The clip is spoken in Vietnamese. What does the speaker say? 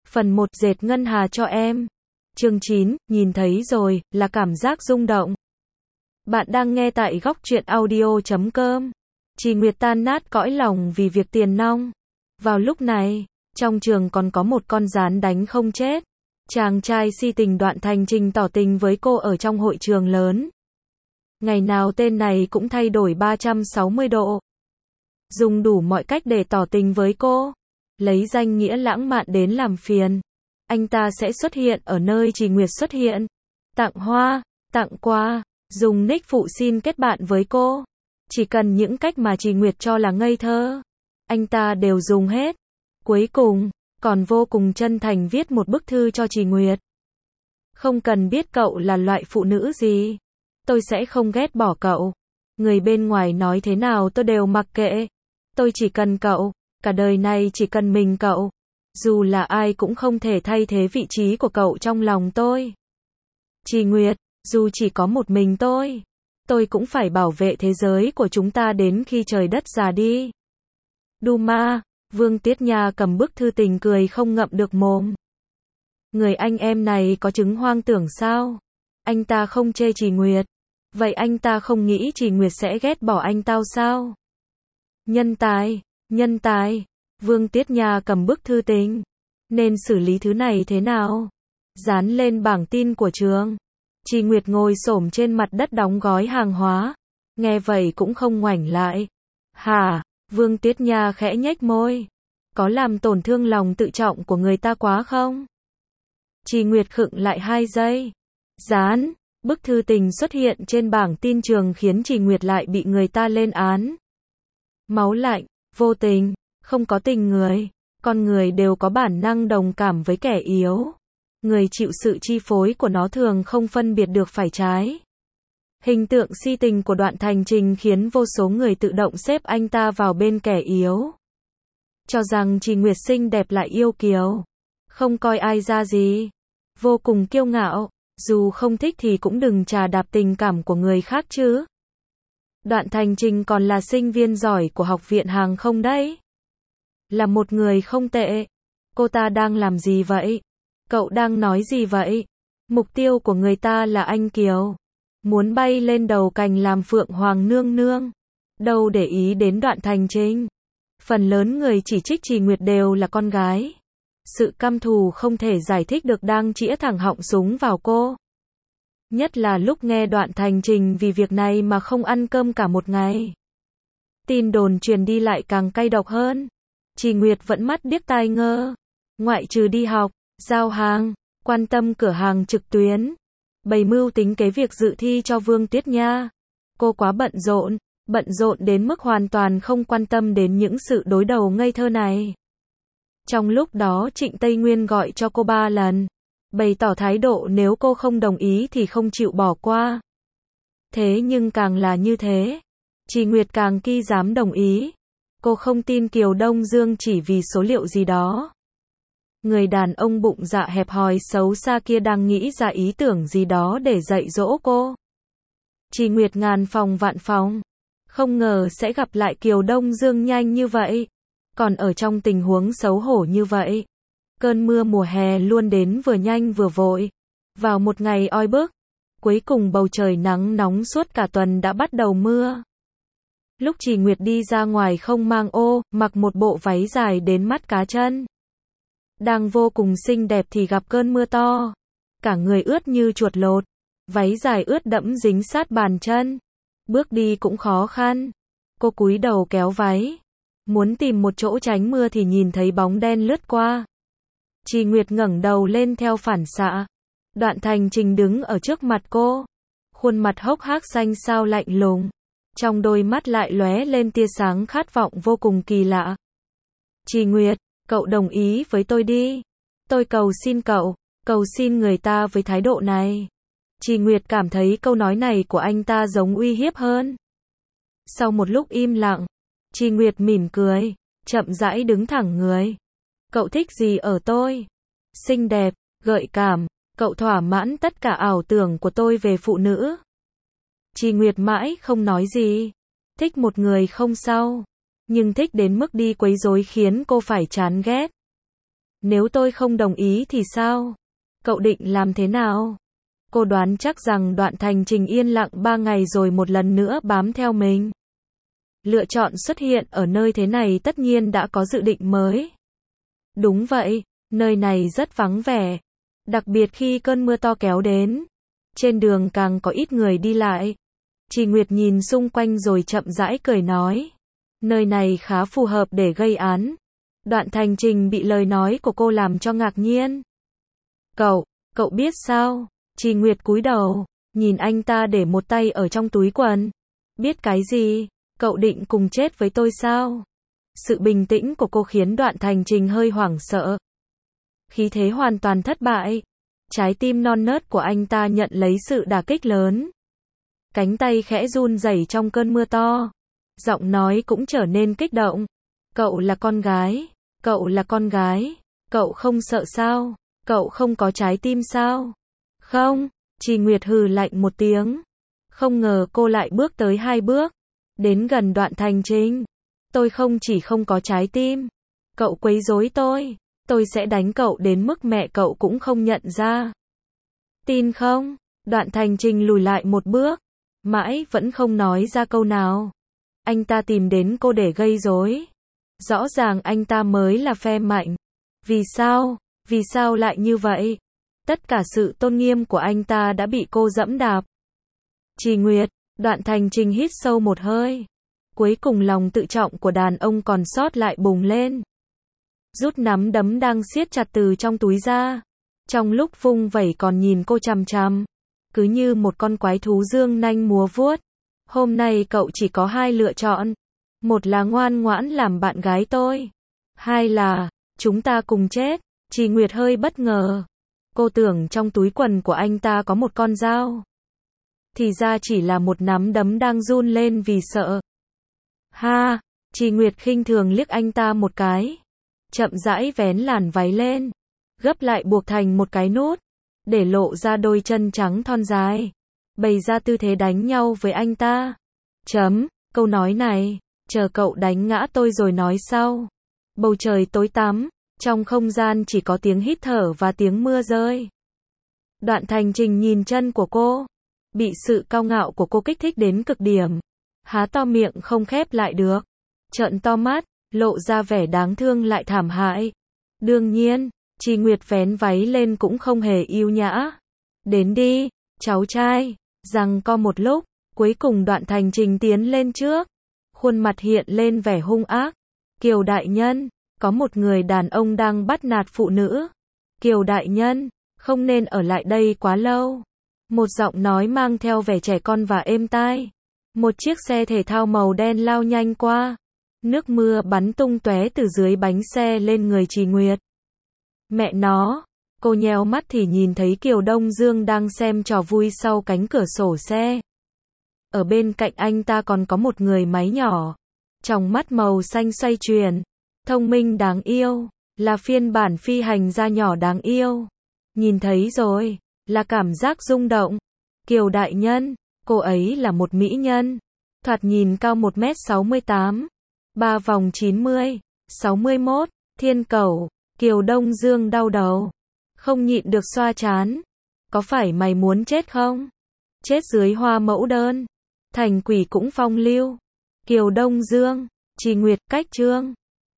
Phần 1 dệt ngân hà cho em. Chương 9, nhìn thấy rồi, là cảm giác rung động. Bạn đang nghe tại góc truyện audio.com. Trì Nguyệt tan nát cõi lòng vì việc tiền nong. Vào lúc này, trong trường còn có một con gián đánh không chết. Chàng trai si tình Đoạn Thành Trình tỏ tình với cô ở trong hội trường lớn. Ngày nào tên này cũng thay đổi 360 độ. Dùng đủ mọi cách để tỏ tình với cô. Lấy danh nghĩa lãng mạn đến làm phiền. Anh ta sẽ xuất hiện ở nơi Trì Nguyệt xuất hiện. Tặng hoa, tặng quà, dùng nick phụ xin kết bạn với cô. Chỉ cần những cách mà Trì Nguyệt cho là ngây thơ, anh ta đều dùng hết. Cuối cùng, còn vô cùng chân thành viết một bức thư cho Trì Nguyệt. Không cần biết cậu là loại phụ nữ gì, tôi sẽ không ghét bỏ cậu. Người bên ngoài nói thế nào tôi đều mặc kệ. Tôi chỉ cần cậu, cả đời này chỉ cần mình cậu. Dù là ai cũng không thể thay thế vị trí của cậu trong lòng tôi. Trì Nguyệt, dù chỉ có một mình tôi cũng phải bảo vệ thế giới của chúng ta đến khi trời đất già đi. Duma, Vương Tiết Nha cầm bức thư tình cười không ngậm được mồm. Người anh em này có chứng hoang tưởng sao? Anh ta không chê Trì Nguyệt. Vậy anh ta không nghĩ Trì Nguyệt sẽ ghét bỏ anh tao sao? Nhân tài. Vương Tiết Nha cầm bức thư tình. Nên xử lý thứ này thế nào? Dán lên bảng tin của trường. Trì Nguyệt ngồi xổm trên mặt đất đóng gói hàng hóa. Nghe vậy cũng không ngoảnh lại. Hả? Vương Tiết Nha khẽ nhếch môi. Có làm tổn thương lòng tự trọng của người ta quá không? Trì Nguyệt khựng lại 2 giây. Dán. Bức thư tình xuất hiện trên bảng tin trường khiến Trì Nguyệt lại bị người ta lên án. Máu lạnh, vô tình, không có tình người. Con người đều có bản năng đồng cảm với kẻ yếu. Người chịu sự chi phối của nó thường không phân biệt được phải trái. Hình tượng si tình của Đoạn Thành Trình khiến vô số người tự động xếp anh ta vào bên kẻ yếu. Cho rằng Trì Nguyệt xinh đẹp lại yêu kiều. Không coi ai ra gì. Vô cùng kiêu ngạo. Dù không thích thì cũng đừng chà đạp tình cảm của người khác chứ. Đoạn Thành Trình còn là sinh viên giỏi của học viện hàng không đấy. Là một người không tệ. Cô ta đang làm gì vậy? Cậu đang nói gì vậy? Mục tiêu của người ta là anh Kiều. Muốn bay lên đầu cành làm Phượng Hoàng nương nương. Đâu để ý đến Đoạn Thành Trình. Phần lớn người chỉ trích Trì Nguyệt đều là con gái. Sự căm thù không thể giải thích được đang chĩa thẳng họng súng vào cô. Nhất là lúc nghe Đoạn Thành Trình vì việc này mà không ăn cơm cả một ngày. Tin đồn truyền đi lại càng cay độc hơn. Trì Nguyệt vẫn mắt điếc tai ngơ. Ngoại trừ đi học, giao hàng, quan tâm cửa hàng trực tuyến, bày mưu tính kế việc dự thi cho Vương Tiết Nha. Cô quá bận rộn đến mức hoàn toàn không quan tâm đến những sự đối đầu ngây thơ này. Trong lúc đó Trịnh Tây Nguyên gọi cho cô 3 lần, bày tỏ thái độ nếu cô không đồng ý thì không chịu bỏ qua. Thế nhưng càng là như thế, Trì Nguyệt càng ki dám đồng ý. Cô không tin Kiều Đông Dương chỉ vì số liệu gì đó. Người đàn ông bụng dạ hẹp hòi xấu xa kia đang nghĩ ra ý tưởng gì đó để dạy dỗ cô. Trì Nguyệt ngàn phòng vạn phòng, không ngờ sẽ gặp lại Kiều Đông Dương nhanh như vậy. Còn ở trong tình huống xấu hổ như vậy. Cơn mưa mùa hè luôn đến vừa nhanh vừa vội. Vào một ngày oi bức, cuối cùng bầu trời nắng nóng suốt cả tuần đã bắt đầu mưa. Lúc Trì Nguyệt đi ra ngoài không mang ô, mặc một bộ váy dài đến mắt cá chân. Đang vô cùng xinh đẹp thì gặp cơn mưa to. Cả người ướt như chuột lột. Váy dài ướt đẫm dính sát bàn chân. Bước đi cũng khó khăn. Cô cúi đầu kéo váy. Muốn tìm một chỗ tránh mưa thì nhìn thấy bóng đen lướt qua. Trì Nguyệt ngẩng đầu lên theo phản xạ. Đoạn Thành Trình đứng ở trước mặt cô. Khuôn mặt hốc hác xanh xao lạnh lùng. Trong đôi mắt lại lóe lên tia sáng khát vọng vô cùng kỳ lạ. Trì Nguyệt, cậu đồng ý với tôi đi. Tôi cầu xin cậu, cầu xin người ta với thái độ này. Trì Nguyệt cảm thấy câu nói này của anh ta giống uy hiếp hơn. Sau một lúc im lặng, Trì Nguyệt mỉm cười, chậm rãi đứng thẳng người. Cậu thích gì ở tôi? Xinh đẹp, gợi cảm, cậu thỏa mãn tất cả ảo tưởng của tôi về phụ nữ. Trì Nguyệt mãi không nói gì. Thích một người không sao, nhưng thích đến mức đi quấy rối khiến cô phải chán ghét. Nếu tôi không đồng ý thì sao? Cậu định làm thế nào? Cô đoán chắc rằng Đoạn Thành Trình yên lặng 3 ngày rồi một lần nữa bám theo mình. Lựa chọn xuất hiện ở nơi thế này tất nhiên đã có dự định mới. Đúng vậy, nơi này rất vắng vẻ. Đặc biệt khi cơn mưa to kéo đến. Trên đường càng có ít người đi lại. Trì Nguyệt nhìn xung quanh rồi chậm rãi cười nói. Nơi này khá phù hợp để gây án. Đoạn Thành Trình bị lời nói của cô làm cho ngạc nhiên. Cậu biết sao? Trì Nguyệt cúi đầu, nhìn anh ta để một tay ở trong túi quần. Biết cái gì? Cậu định cùng chết với tôi sao? Sự bình tĩnh của cô khiến Đoạn Thành Trình hơi hoảng sợ. Khí thế hoàn toàn thất bại. Trái tim non nớt của anh ta nhận lấy sự đả kích lớn. Cánh tay khẽ run rẩy trong cơn mưa to. Giọng nói cũng trở nên kích động. Cậu là con gái. Cậu là con gái. Cậu không sợ sao? Cậu không có trái tim sao? Không, Trì Nguyệt hừ lạnh một tiếng. Không ngờ cô lại bước tới 2 bước. Đến gần Đoạn Thành Trình. Tôi không chỉ không có trái tim. Cậu quấy rối tôi sẽ đánh cậu đến mức mẹ cậu cũng không nhận ra. Tin không? Đoạn Thành Trình lùi lại một bước. Mãi vẫn không nói ra câu nào. Anh ta tìm đến cô để gây rối. Rõ ràng anh ta mới là phe mạnh. Vì sao? Vì sao lại như vậy? Tất cả sự tôn nghiêm của anh ta đã bị cô giẫm đạp. Trì Nguyệt, Đoạn Thành Trình hít sâu một hơi. Cuối cùng lòng tự trọng của đàn ông còn sót lại bùng lên. Rút nắm đấm đang siết chặt từ trong túi ra. Trong lúc vung vẩy còn nhìn cô chằm chằm. Cứ như một con quái thú dương nanh múa vuốt. Hôm nay cậu chỉ có 2 lựa chọn. Một là ngoan ngoãn làm bạn gái tôi. 2 là, chúng ta cùng chết. Trì Nguyệt hơi bất ngờ. Cô tưởng trong túi quần của anh ta có một con dao. Thì ra chỉ là một nắm đấm đang run lên vì sợ. Ha, Trì Nguyệt khinh thường liếc anh ta một cái. Chậm rãi vén làn váy lên. Gấp lại buộc thành một cái nút. Để lộ ra đôi chân trắng thon dài. Bày ra tư thế đánh nhau với anh ta. Câu nói này, chờ cậu đánh ngã tôi rồi nói sau. Bầu trời tối tăm. Trong không gian chỉ có tiếng hít thở và tiếng mưa rơi. Đoạn Thành Trình nhìn chân của cô. Bị sự cao ngạo của cô kích thích đến cực điểm. Há to miệng không khép lại được. Trợn to mắt, lộ ra vẻ đáng thương lại thảm hại. Đương nhiên, Trì Nguyệt vén váy lên cũng không hề yêu nhã. Đến đi, cháu trai. Giằng co một lúc, cuối cùng Đoạn Thành Trình tiến lên trước. Khuôn mặt hiện lên vẻ hung ác. Kiều đại nhân. Có một người đàn ông đang bắt nạt phụ nữ. Kiều đại nhân, không nên ở lại đây quá lâu. Một giọng nói mang theo vẻ trẻ con và êm tai. Một chiếc xe thể thao màu đen lao nhanh qua. Nước mưa bắn tung tóe từ dưới bánh xe lên người Trì Nguyệt. Mẹ nó, cô nheo mắt thì nhìn thấy Kiều Đông Dương đang xem trò vui sau cánh cửa sổ xe. Ở bên cạnh anh ta còn có một người máy nhỏ. Tròng mắt màu xanh xoay chuyển. Thông minh đáng yêu, là phiên bản phi hành gia nhỏ đáng yêu. Nhìn thấy rồi, là cảm giác rung động. Kiều đại nhân, cô ấy là một mỹ nhân. Thoạt nhìn cao 1m68, 3 vòng 90, 61, thiên cầu. Kiều Đông Dương đau đầu. Không nhịn được xoa trán. Có phải mày muốn chết không? Chết dưới hoa mẫu đơn. Thành quỷ cũng phong lưu. Kiều Đông Dương, Trì Nguyệt cách chương.